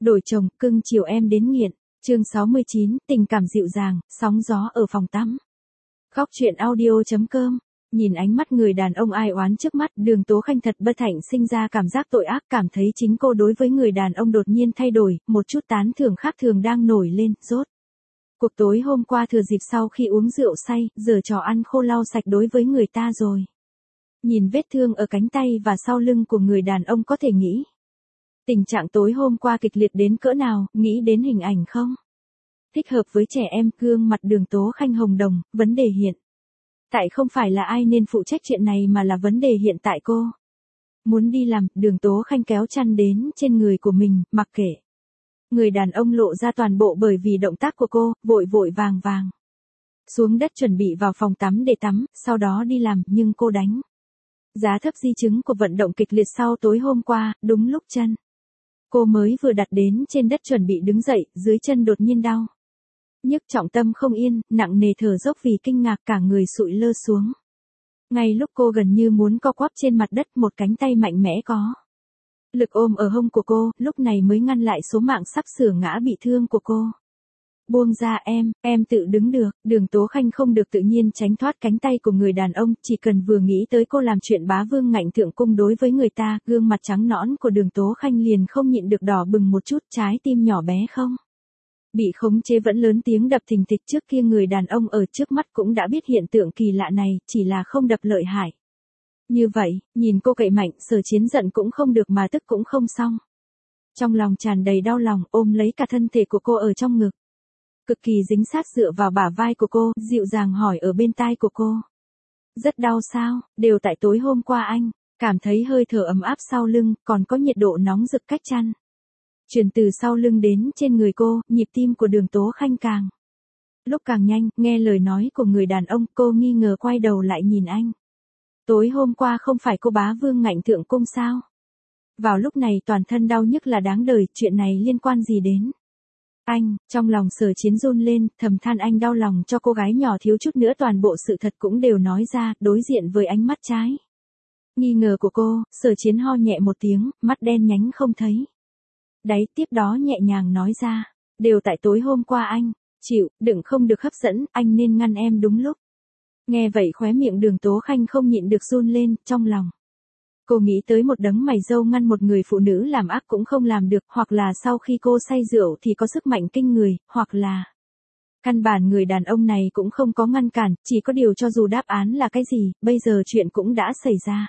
Đổi chồng, cưng chiều em đến nghiện. Chương 69, tình cảm dịu dàng, sóng gió ở phòng tắm. Góc truyện audio.com. Nhìn ánh mắt người đàn ông ai oán trước mắt, Đường Tố Khanh thật bất hạnh sinh ra cảm giác tội ác, cảm thấy chính cô đối với người đàn ông đột nhiên thay đổi, một chút tán thưởng khác thường đang nổi lên, rốt. Cuộc tối hôm qua thừa dịp sau khi uống rượu say, giờ trò ăn khô lau sạch đối với người ta rồi. Nhìn vết thương ở cánh tay và sau lưng của người đàn ông có thể nghĩ. Tình trạng tối hôm qua kịch liệt đến cỡ nào, nghĩ đến hình ảnh không? Thích hợp với trẻ em, gương mặt Đường Tố Khanh hồng đồng, vấn đề hiện tại không phải là ai nên phụ trách chuyện này mà là vấn đề hiện tại cô. Muốn đi làm, Đường Tố Khanh kéo chăn đến trên người của mình, mặc kệ. Người đàn ông lộ ra toàn bộ bởi vì động tác của cô, vội vội vàng vàng. Xuống đất chuẩn bị vào phòng tắm để tắm, sau đó đi làm, nhưng cô đánh giá thấp di chứng của vận động kịch liệt sau tối hôm qua, đúng lúc chân cô mới vừa đặt đến trên đất chuẩn bị đứng dậy, dưới chân đột nhiên đau nhức, trọng tâm không yên, nặng nề thở dốc vì kinh ngạc, cả người sụi lơ xuống. Ngay lúc cô gần như muốn co quắp trên mặt đất, một cánh tay mạnh mẽ có lực ôm ở hông của cô, lúc này mới ngăn lại số mạng sắp sửa ngã bị thương của cô. Buông ra em tự đứng được. Đường Tố Khanh không được tự nhiên tránh thoát cánh tay của người đàn ông, chỉ cần vừa nghĩ tới cô làm chuyện bá vương ngạnh thượng cung đối với người ta, gương mặt trắng nõn của Đường Tố Khanh liền không nhịn được đỏ bừng một chút, trái tim nhỏ bé không bị khống chế vẫn lớn tiếng đập thình thịch. Trước kia người đàn ông ở trước mắt cũng đã biết hiện tượng kỳ lạ này, chỉ là không đập lợi hại. Như vậy, nhìn cô cậy mạnh, Sở Chiến giận cũng không được mà tức cũng không xong. Trong lòng tràn đầy đau lòng, ôm lấy cả thân thể của cô ở trong ngực. Cực kỳ dính sát dựa vào bả vai của cô, dịu dàng hỏi ở bên tai của cô. Rất đau sao, đều tại tối hôm qua anh, cảm thấy hơi thở ấm áp sau lưng, còn có nhiệt độ nóng rực cách chăn. Truyền từ sau lưng đến trên người cô, nhịp tim của Đường Tố Khanh càng lúc càng nhanh, nghe lời nói của người đàn ông, cô nghi ngờ quay đầu lại nhìn anh. Tối hôm qua không phải cô bá vương ngạnh thượng cung sao? Vào lúc này toàn thân đau nhức là đáng đời, chuyện này liên quan gì đến anh? Trong lòng Sở Chiến run lên, thầm than anh đau lòng cho cô gái nhỏ, thiếu chút nữa toàn bộ sự thật cũng đều nói ra, đối diện với ánh mắt trái nghi ngờ của cô, Sở Chiến ho nhẹ một tiếng, mắt đen nhánh không thấy đấy, tiếp đó nhẹ nhàng nói ra, đều tại tối hôm qua anh, chịu, đừng không được hấp dẫn, anh nên ngăn em đúng lúc. Nghe vậy khóe miệng Đường Tố Khanh không nhịn được run lên, trong lòng cô nghĩ tới một đấng mày râu ngăn một người phụ nữ làm ác cũng không làm được, hoặc là sau khi cô say rượu thì có sức mạnh kinh người, hoặc là căn bản người đàn ông này cũng không có ngăn cản, chỉ có điều cho dù đáp án là cái gì, bây giờ chuyện cũng đã xảy ra.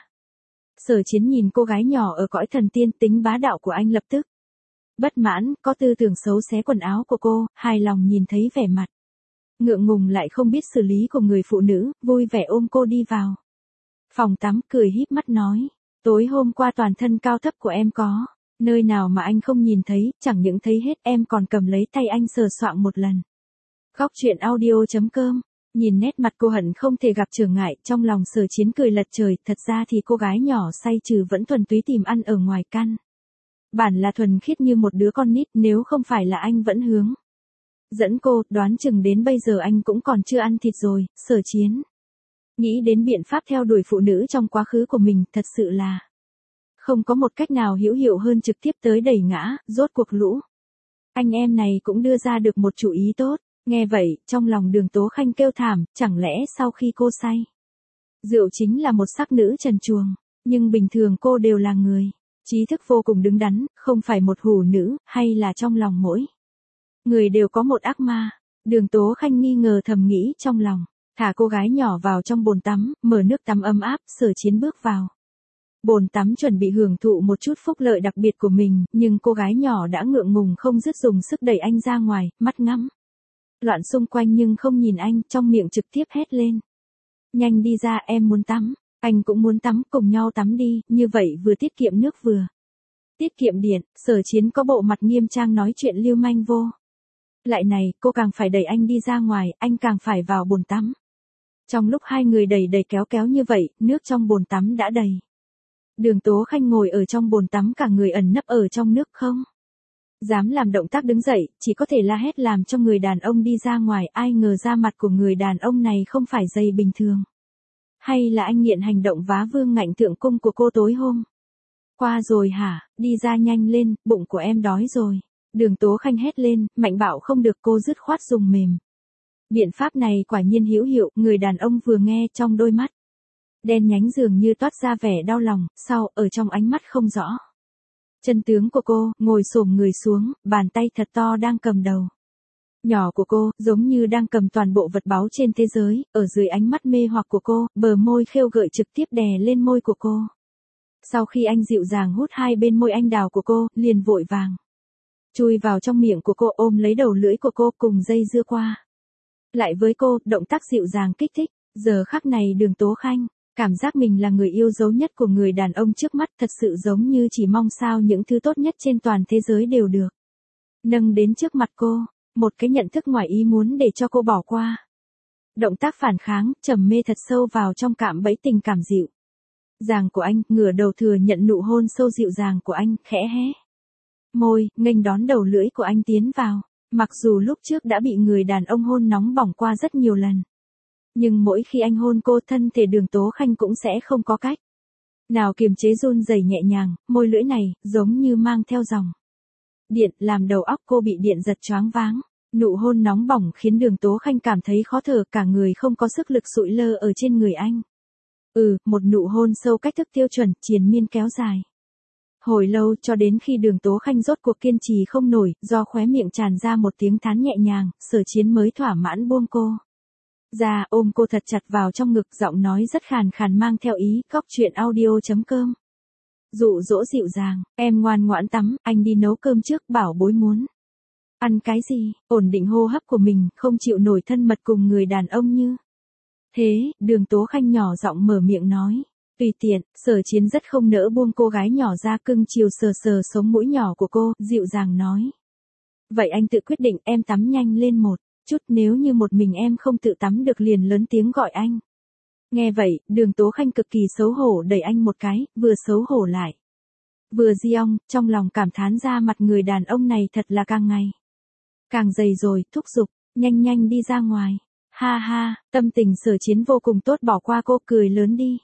Sở Chiến nhìn cô gái nhỏ ở cõi thần tiên, tính bá đạo của anh lập tức bất mãn, có tư tưởng xấu xé quần áo của cô, hài lòng nhìn thấy vẻ mặt ngượng ngùng lại không biết xử lý của người phụ nữ, vui vẻ ôm cô đi vào phòng tắm, cười híp mắt nói, tối hôm qua toàn thân cao thấp của em có nơi nào mà anh không nhìn thấy, chẳng những thấy hết, em còn cầm lấy tay anh sờ soạng một lần. Góc truyện audio.com. Nhìn nét mặt cô hận không thể gặp trở ngại, trong lòng Sở Chiến cười lật trời, thật ra thì cô gái nhỏ say trừ vẫn thuần túy tìm ăn ở ngoài căn bản là thuần khiết như một đứa con nít, nếu không phải là anh vẫn hướng dẫn cô, đoán chừng đến bây giờ anh cũng còn chưa ăn thịt rồi. Sở Chiến nghĩ đến biện pháp theo đuổi phụ nữ trong quá khứ của mình, thật sự là không có một cách nào hữu hiệu hơn trực tiếp tới đẩy ngã, rốt cuộc lũ anh em này cũng đưa ra được một chủ ý tốt. Nghe vậy, trong lòng Đường Tố Khanh kêu thảm, chẳng lẽ sau khi cô say rượu chính là một sắc nữ trần truồng, nhưng bình thường cô đều là người trí thức vô cùng đứng đắn, không phải một hủ nữ, hay là trong lòng mỗi người đều có một ác ma? Đường Tố Khanh nghi ngờ thầm nghĩ trong lòng, thả cô gái nhỏ vào trong bồn tắm, mở nước tắm ấm áp. Sở Chiến bước vào bồn tắm chuẩn bị hưởng thụ một chút phúc lợi đặc biệt của mình, nhưng cô gái nhỏ đã ngượng ngùng không dứt dùng sức đẩy anh ra ngoài, mắt ngắm loạn xung quanh nhưng không nhìn anh, trong miệng trực tiếp hét lên. Nhanh đi ra, em muốn tắm, anh cũng muốn tắm, cùng nhau tắm đi, như vậy vừa tiết kiệm nước vừa tiết kiệm điện. Sở Chiến có bộ mặt nghiêm trang nói chuyện lưu manh vô lại này, cô càng phải đẩy anh đi ra ngoài, anh càng phải vào bồn tắm. Trong lúc hai người đẩy đẩy kéo kéo như vậy, nước trong bồn tắm đã đầy. Đường Tố Khanh ngồi ở trong bồn tắm, cả người ẩn nấp ở trong nước không dám làm động tác đứng dậy, chỉ có thể la hét làm cho người đàn ông đi ra ngoài. Ai ngờ da mặt của người đàn ông này không phải dày bình thường. Hay là anh nghiện hành động bá vương ngạnh thượng cung của cô tối hôm qua rồi hả? Đi ra nhanh lên, bụng của em đói rồi. Đường Tố Khanh hét lên, mạnh bạo không được, cô dứt khoát dùng mềm. Biện pháp này quả nhiên hữu hiệu, người đàn ông vừa nghe trong đôi mắt đen nhánh dường như toát ra vẻ đau lòng, sau ở trong ánh mắt không rõ chân tướng của cô, ngồi xổm người xuống, bàn tay thật to đang cầm đầu nhỏ của cô, giống như đang cầm toàn bộ vật báu trên thế giới, ở dưới ánh mắt mê hoặc của cô, bờ môi khêu gợi trực tiếp đè lên môi của cô. Sau khi anh dịu dàng hút hai bên môi anh đào của cô, liền vội vàng chui vào trong miệng của cô, ôm lấy đầu lưỡi của cô cùng dây dưa qua lại với cô, động tác dịu dàng kích thích. Giờ khắc này Đường Tố Khanh cảm giác mình là người yêu dấu nhất của người đàn ông trước mắt, thật sự giống như chỉ mong sao những thứ tốt nhất trên toàn thế giới đều được nâng đến trước mặt cô, một cái nhận thức ngoài ý muốn để cho cô bỏ qua. Động tác phản kháng, trầm mê thật sâu vào trong cạm bẫy tình cảm dịu dàng của anh, ngửa đầu thừa nhận nụ hôn sâu dịu dàng của anh, khẽ hé môi, nghênh đón đầu lưỡi của anh tiến vào. Mặc dù lúc trước đã bị người đàn ông hôn nóng bỏng qua rất nhiều lần, nhưng mỗi khi anh hôn cô, thân thể Đường Tố Khanh cũng sẽ không có cách nào kiềm chế run rẩy nhẹ nhàng, môi lưỡi này giống như mang theo dòng điện, làm đầu óc cô bị điện giật choáng váng. Nụ hôn nóng bỏng khiến Đường Tố Khanh cảm thấy khó thở, cả người không có sức lực sụi lơ ở trên người anh. Một nụ hôn sâu cách thức tiêu chuẩn, triền miên kéo dài hồi lâu, cho đến khi Đường Tố Khanh rốt cuộc kiên trì không nổi, do khóe miệng tràn ra một tiếng thán nhẹ nhàng, Sở Chiến mới thỏa mãn buông cô ra, ôm cô thật chặt vào trong ngực, giọng nói rất khàn khàn mang theo ý. Cóc truyện audio.com. Dụ dỗ dịu dàng, em ngoan ngoãn tắm, anh đi nấu cơm trước, bảo bối muốn ăn cái gì. Ổn định hô hấp của mình, không chịu nổi thân mật cùng người đàn ông như thế, Đường Tố Khanh nhỏ giọng mở miệng nói. Tùy tiện. Sở Chiến rất không nỡ buông cô gái nhỏ ra, cưng chiều sờ sờ sống mũi nhỏ của cô, dịu dàng nói. Vậy anh tự quyết định, em tắm nhanh lên một chút, nếu như một mình em không tự tắm được liền lớn tiếng gọi anh. Nghe vậy, Đường Tố Khanh cực kỳ xấu hổ đẩy anh một cái, vừa xấu hổ lại vừa giong, trong lòng cảm thán ra mặt người đàn ông này thật là càng ngày càng dày rồi, thúc giục, nhanh nhanh đi ra ngoài. Ha ha, tâm tình Sở Chiến vô cùng tốt, bỏ qua cô, cười lớn đi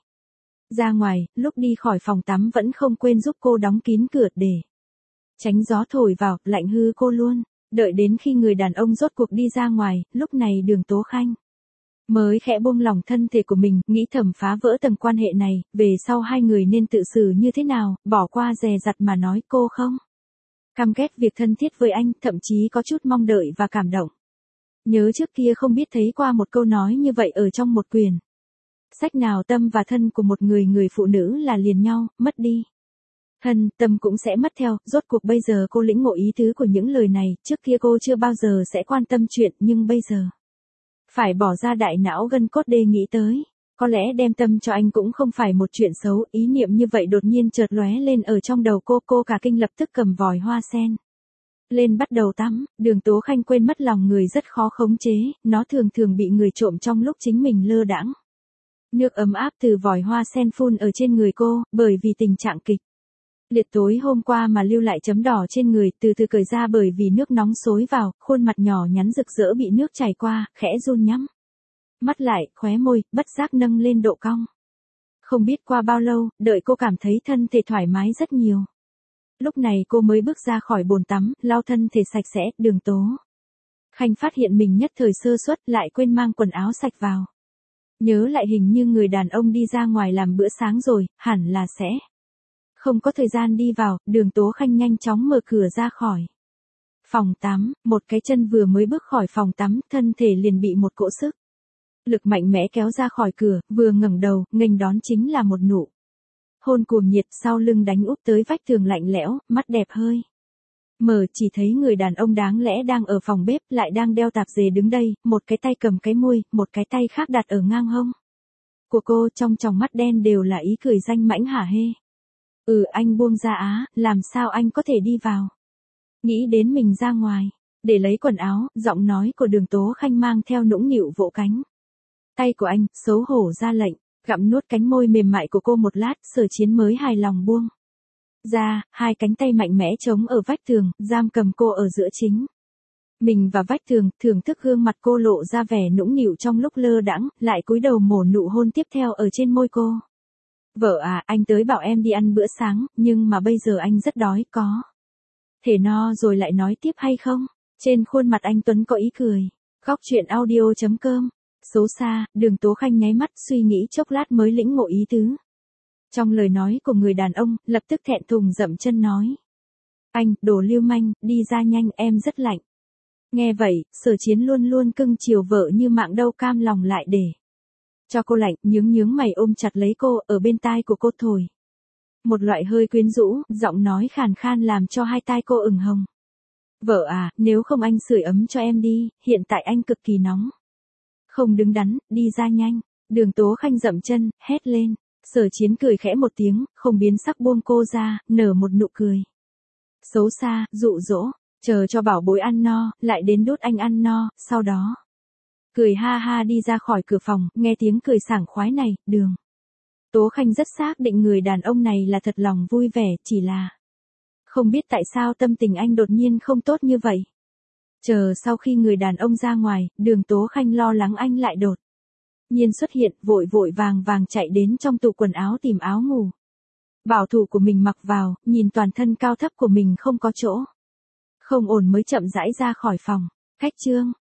ra ngoài. Lúc đi khỏi phòng tắm vẫn không quên giúp cô đóng kín cửa để tránh gió thổi vào, lạnh hư cô luôn. Đợi đến khi người đàn ông rốt cuộc đi ra ngoài, lúc này Đường Tố Khanh mới khẽ buông lỏng thân thể của mình, nghĩ thầm phá vỡ tầng quan hệ này, về sau hai người nên tự xử như thế nào, bỏ qua dè dặt mà nói. Cô không căm ghét việc thân thiết với anh, thậm chí có chút mong đợi và cảm động. Nhớ trước kia không biết thấy qua một câu nói như vậy ở trong một quyển sách nào, tâm và thân của một người phụ nữ là liền nhau, mất đi thân, tâm cũng sẽ mất theo. Rốt cuộc bây giờ cô lĩnh ngộ ý tứ của những lời này, trước kia cô chưa bao giờ sẽ quan tâm chuyện, nhưng bây giờ phải bỏ ra đại não gân cốt để nghĩ tới. Có lẽ đem tâm cho anh cũng không phải một chuyện xấu, ý niệm như vậy đột nhiên chợt lóe lên ở trong đầu cô cả kinh lập tức cầm vòi hoa sen lên bắt đầu tắm. Đường Tố Khanh quên mất lòng người rất khó khống chế, nó thường thường bị người trộm trong lúc chính mình lơ đãng. Nước ấm áp từ vòi hoa sen phun ở trên người cô, bởi vì tình trạng kịch liệt tối hôm qua mà lưu lại chấm đỏ trên người, từ từ cởi ra bởi vì nước nóng xối vào, khuôn mặt nhỏ nhắn rực rỡ bị nước chảy qua, khẽ run nhắm mắt lại, khóe môi bất giác nâng lên độ cong. Không biết qua bao lâu, đợi cô cảm thấy thân thể thoải mái rất nhiều, lúc này cô mới bước ra khỏi bồn tắm, lau thân thể sạch sẽ. Đường Tố Khanh phát hiện mình nhất thời sơ suất, lại quên mang quần áo sạch vào. Nhớ lại hình như người đàn ông đi ra ngoài làm bữa sáng rồi, hẳn là sẽ không có thời gian đi vào. Đường Tố Khanh nhanh chóng mở cửa ra khỏi phòng tắm, một cái chân vừa mới bước khỏi phòng tắm, thân thể liền bị một cỗ sức lực mạnh mẽ kéo ra khỏi cửa, vừa ngẩng đầu, nghênh đón chính là một nụ hôn cuồng nhiệt, sau lưng đánh úp tới vách tường lạnh lẽo, mắt đẹp hơi mở, chỉ thấy người đàn ông đáng lẽ đang ở phòng bếp lại đang đeo tạp dề đứng đây, một cái tay cầm cái môi, một cái tay khác đặt ở ngang hông của cô, trong tròng mắt đen đều là ý cười danh mãnh hả hê. Anh buông ra á, làm sao anh có thể đi vào? Nghĩ đến mình ra ngoài để lấy quần áo, giọng nói của Đường Tố Khanh mang theo nũng nịu vỗ cánh tay của anh, xấu hổ ra lệnh, gặm nuốt cánh môi mềm mại của cô một lát, Sở Chiến mới hài lòng buông ra, hai cánh tay mạnh mẽ chống ở vách tường, giam cầm cô ở giữa chính mình và vách tường, thưởng thức gương mặt cô lộ ra vẻ nũng nịu trong lúc lơ đãng, lại cúi đầu mổ nụ hôn tiếp theo ở trên môi cô. Vợ à, anh tới bảo em đi ăn bữa sáng, nhưng mà bây giờ anh rất đói, có Thể no rồi lại nói tiếp hay không? Trên khuôn mặt anh Tuấn có ý cười. Góc chuyện audio.com. Xấu xa, Đường Tố Khanh nháy mắt suy nghĩ chốc lát mới lĩnh ngộ ý tứ. Trong lời nói của người đàn ông, lập tức thẹn thùng dậm chân nói. Anh, đồ lưu manh, đi ra nhanh, em rất lạnh. Nghe vậy, Sở Chiến luôn luôn cưng chiều vợ như mạng đâu cam lòng lại để cho cô lạnh, nhướng mày ôm chặt lấy cô, ở bên tai của cô thổi. Một loại hơi quyến rũ, giọng nói khàn khan làm cho hai tai cô ửng hồng. Vợ à, nếu không anh sưởi ấm cho em đi, hiện tại anh cực kỳ nóng. Không đứng đắn, đi ra nhanh. Đường Tố Khanh dậm chân, hét lên. Sở Chiến cười khẽ một tiếng, không biến sắc buông cô ra, nở một nụ cười. Xấu xa, dụ dỗ, chờ cho bảo bối ăn no, lại đến đút anh ăn no, sau đó. Cười ha ha đi ra khỏi cửa phòng, nghe tiếng cười sảng khoái này, Đường Tố Khanh rất xác định người đàn ông này là thật lòng vui vẻ, chỉ là không biết tại sao tâm tình anh đột nhiên không tốt như vậy. Chờ sau khi người đàn ông ra ngoài, Đường Tố Khanh lo lắng anh lại đột nhiên xuất hiện, vội vàng chạy đến trong tủ quần áo tìm áo ngủ bảo thủ của mình mặc vào, nhìn toàn thân cao thấp của mình không có chỗ không ổn mới chậm rãi ra khỏi phòng. Khách trương